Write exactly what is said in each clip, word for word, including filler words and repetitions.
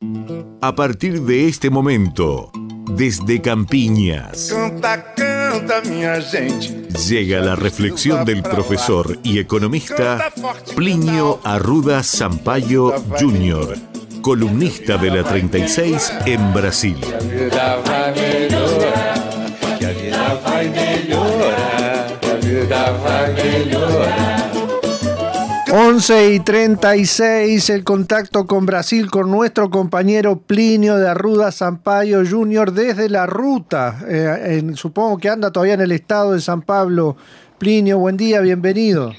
A partir de este momento, desde Campiñas, Canta, canta, minha gente. llega la reflexión del profesor y economista Plinio Arruda Sampaio júnior, columnista de la treinta y seis en Brasil. Que a vida vai melhorar, que a vida vai melhorar, que a vida vai melhorar. once y treinta y seis, el contacto con Brasil con nuestro compañero Plinio de Arruda Sampaio júnior desde la ruta. Eh, en, supongo que anda todavía en el estado de San Pablo. Plinio, buen día, bienvenido.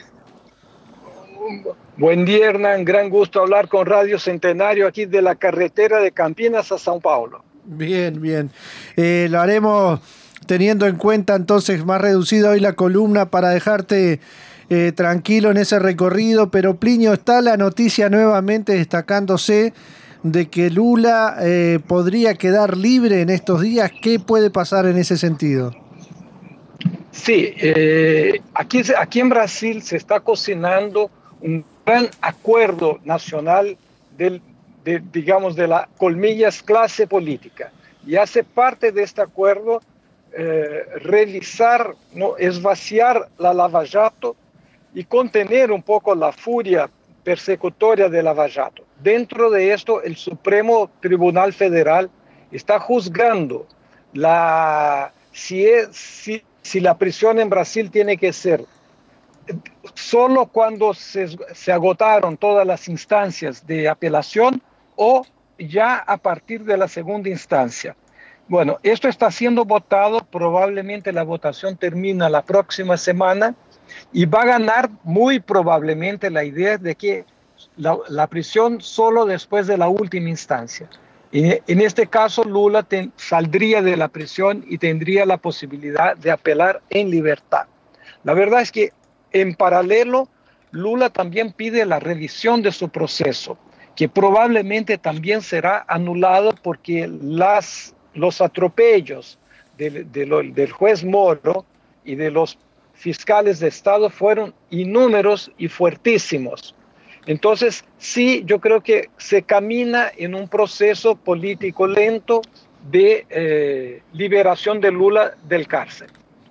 Buen día, Hernán. Gran gusto hablar con Radio Centenario aquí de la carretera de Campinas a São Paulo. Bien, bien. Eh, lo haremos teniendo en cuenta entonces más reducida hoy la columna para dejarte Eh, tranquilo en ese recorrido, pero Plinio, está la noticia nuevamente destacándose de que Lula eh, podría quedar libre en estos días. ¿Qué puede pasar en ese sentido? Sí, eh, aquí, aquí en Brasil se está cocinando un gran acuerdo nacional del, de, digamos, de la, colmillas, clase política. Y hace parte de este acuerdo eh, revisar, ¿no?, esvaciar la Lava Jato y contener un poco la furia persecutoria de Lava Jato. Dentro de esto, el Supremo Tribunal Federal está juzgando la, si, es, si, si la prisión en Brasil tiene que ser solo cuando se, se agotaron todas las instancias de apelación o ya a partir de la segunda instancia. Bueno, esto está siendo votado, probablemente la votación termina la próxima semana, y va a ganar muy probablemente la idea de que la, la prisión solo después de la última instancia. Y en este caso, Lula ten, saldría de la prisión y tendría la posibilidad de apelar en libertad. La verdad es que en paralelo, Lula también pide la revisión de su proceso, que probablemente también será anulado porque las, los atropellos de, de lo, del juez Moro y de los fiscales de Estado fueron innúmeros y fuertísimos. Entonces, sí, yo creo que se camina en un proceso político lento de eh, liberación de Lula del cárcel.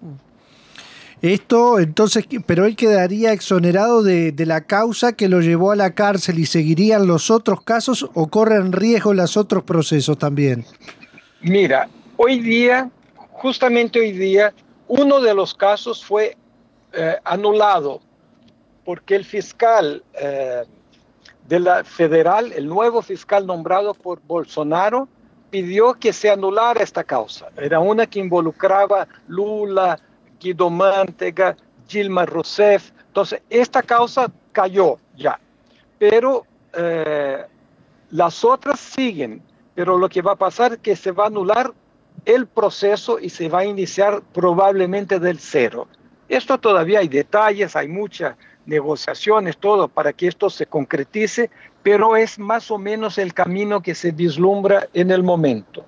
Esto, entonces, pero él quedaría exonerado de, de la causa que lo llevó a la cárcel, ¿y seguirían los otros casos o corren riesgo los otros procesos también? Mira, hoy día, justamente hoy día, uno de los casos fue eh, anulado porque el fiscal eh, de la federal, el nuevo fiscal nombrado por Bolsonaro, pidió que se anulara esta causa. Era una que involucraba Lula, Guido Mantega, Dilma Rousseff. Entonces, esta causa cayó ya, pero eh, las otras siguen. Pero lo que va a pasar es que se va a anular el proceso y se va a iniciar probablemente del cero. Esto todavía hay detalles, hay muchas negociaciones, todo para que esto se concretice, pero es más o menos el camino que se vislumbra en el momento.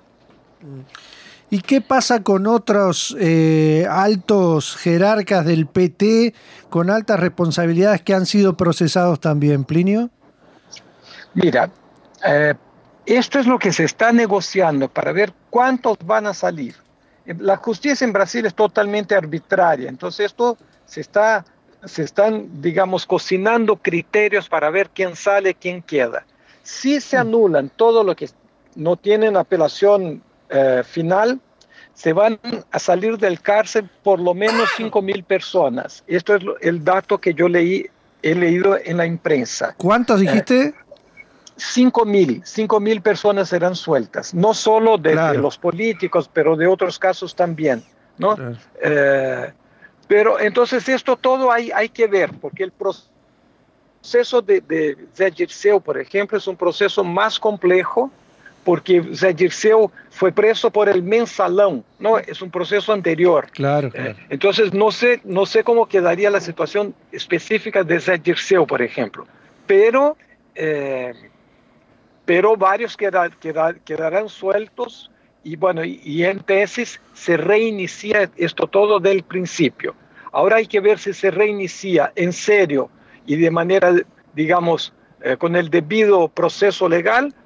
¿Y qué pasa con otros eh, altos jerarcas del P T con altas responsabilidades que han sido procesados también, Plinio? Mira, eh, esto es lo que se está negociando para ver cuántos van a salir. La justicia en Brasil es totalmente arbitraria, entonces esto se está, se están, digamos, cocinando criterios para ver quién sale, quién queda. Si se anulan todo lo que no tienen apelación eh, final, se van a salir del cárcel por lo menos cinco mil personas. Esto es el dato que yo leí, he leído en la imprensa. ¿Cuántos dijiste? Eh, Cinco mil, cinco mil personas serán sueltas, no solo de, claro. de los políticos, pero de otros casos también, ¿no? Claro. Eh, pero entonces esto todo hay, hay que ver, porque el proceso de, de Zé Dirceu, por ejemplo, es un proceso más complejo, porque Zé Dirceu fue preso por el mensalão, ¿no? Es un proceso anterior. Claro, claro. Eh, entonces no sé, no sé cómo quedaría la situación específica de Zé Dirceu, por ejemplo, pero... Eh, pero varios quedar, quedar, quedarán sueltos y bueno, y, y en tesis se reinicia esto todo del principio. Ahora hay que ver si se reinicia en serio y de manera, digamos, eh, con el debido proceso legal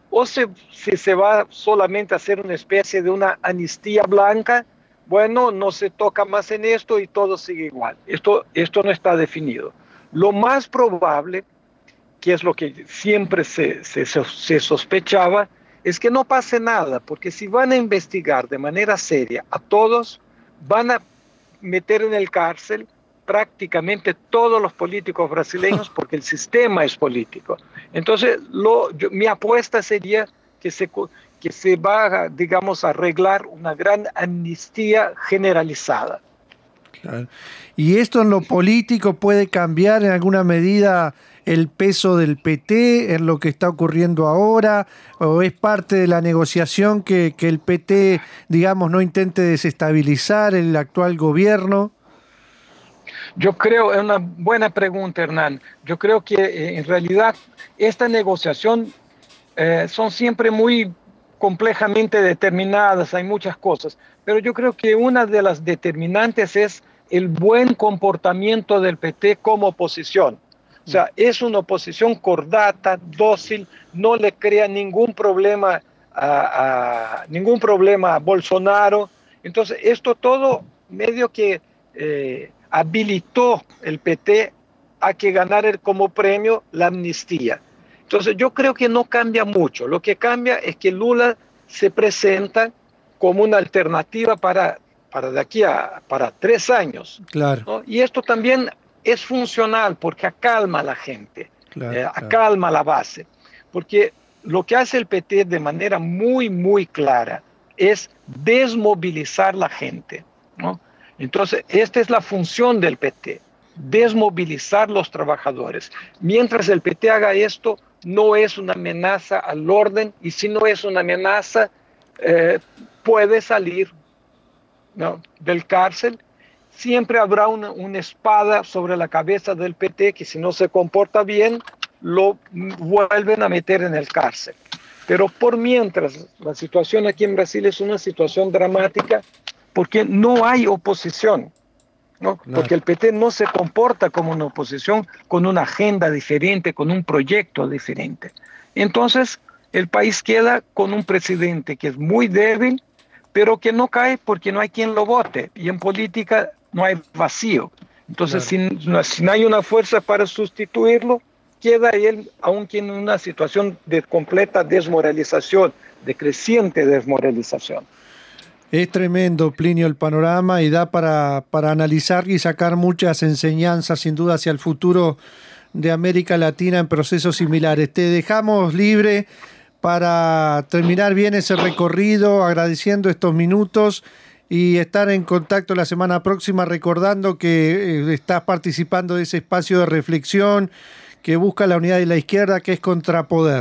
o si, si se va solamente a hacer una especie de una amnistía blanca, bueno, no se toca más en esto y todo sigue igual. Esto, esto no está definido. Lo más probable, que es lo que siempre se, se, se sospechaba, es que no pase nada, porque si van a investigar de manera seria a todos, van a meter en el cárcel prácticamente todos los políticos brasileños, porque el sistema es político. Entonces, lo, yo, mi apuesta sería que se, que se va a, digamos, a arreglar una gran amnistía generalizada. Claro. ¿Y esto en lo político puede cambiar en alguna medida el peso del P T en lo que está ocurriendo ahora? ¿O es parte de la negociación que, que el P T, digamos, no intente desestabilizar el actual gobierno? Yo creo, es una buena pregunta, Hernán. Yo creo que eh, en realidad esta negociación eh, son siempre muy complejamente determinadas, hay muchas cosas, pero yo creo que una de las determinantes es el buen comportamiento del P T como oposición. O sea, es una oposición cordata, dócil, no le crea ningún problema a, a, ningún problema a Bolsonaro. Entonces, esto todo medio que eh, habilitó el P T a que ganara como premio la amnistía. Entonces, yo creo que no cambia mucho. Lo que cambia es que Lula se presenta como una alternativa para, para de aquí a para tres años. Claro. ¿no? Y esto también es funcional porque acalma a la gente, claro, eh, claro. acalma la base. Porque lo que hace el P T de manera muy, muy clara es desmovilizar la gente, ¿no? Entonces, esta es la función del P T, desmovilizar los trabajadores. Mientras el P T haga esto, no es una amenaza al orden, y si no es una amenaza, eh, puede salir, ¿no?, del cárcel. Siempre habrá una, una espada sobre la cabeza del P T que si no se comporta bien, lo vuelven a meter en el cárcel. Pero por mientras, la situación aquí en Brasil es una situación dramática porque no hay oposición, ¿no? Claro. Porque el P T no se comporta como una oposición con una agenda diferente, con un proyecto diferente. Entonces, el país queda con un presidente que es muy débil, pero que no cae porque no hay quien lo vote. Y en política no hay vacío. Entonces, claro. si, no, si no hay una fuerza para sustituirlo, queda él, aunque en una situación de completa desmoralización, de creciente desmoralización. Es tremendo, Plinio, el panorama, y da para, para analizar y sacar muchas enseñanzas, sin duda, hacia el futuro de América Latina en procesos similares. Te dejamos libre para terminar bien ese recorrido, agradeciendo estos minutos y estar en contacto la semana próxima, recordando que eh, estás participando de ese espacio de reflexión que busca la unidad de la izquierda, que es Contrapoder.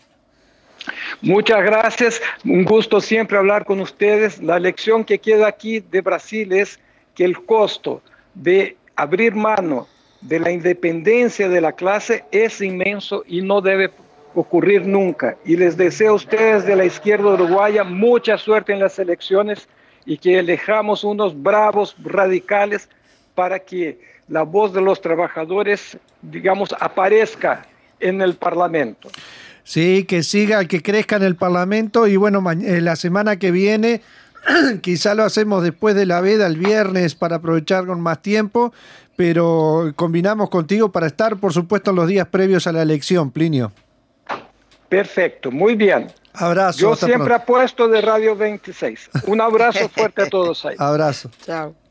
Muchas gracias, un gusto siempre hablar con ustedes. La lección que queda aquí de Brasil es que el costo de abrir mano de la independencia de la clase es inmenso y no debe ocurrir nunca. Y les deseo a ustedes de la izquierda uruguaya mucha suerte en las elecciones y que elijamos unos bravos radicales para que la voz de los trabajadores, digamos, aparezca en el Parlamento. Sí, que siga, que crezca en el Parlamento y bueno, la semana que viene, quizá lo hacemos después de la veda, el viernes, para aprovechar con más tiempo, pero combinamos contigo para estar, por supuesto, en los días previos a la elección, Plinio. Perfecto, muy bien. Abrazo. Yo siempre pronto. Apuesto de Radio veintiséis. Un abrazo fuerte a todos ahí. Abrazo. Chao.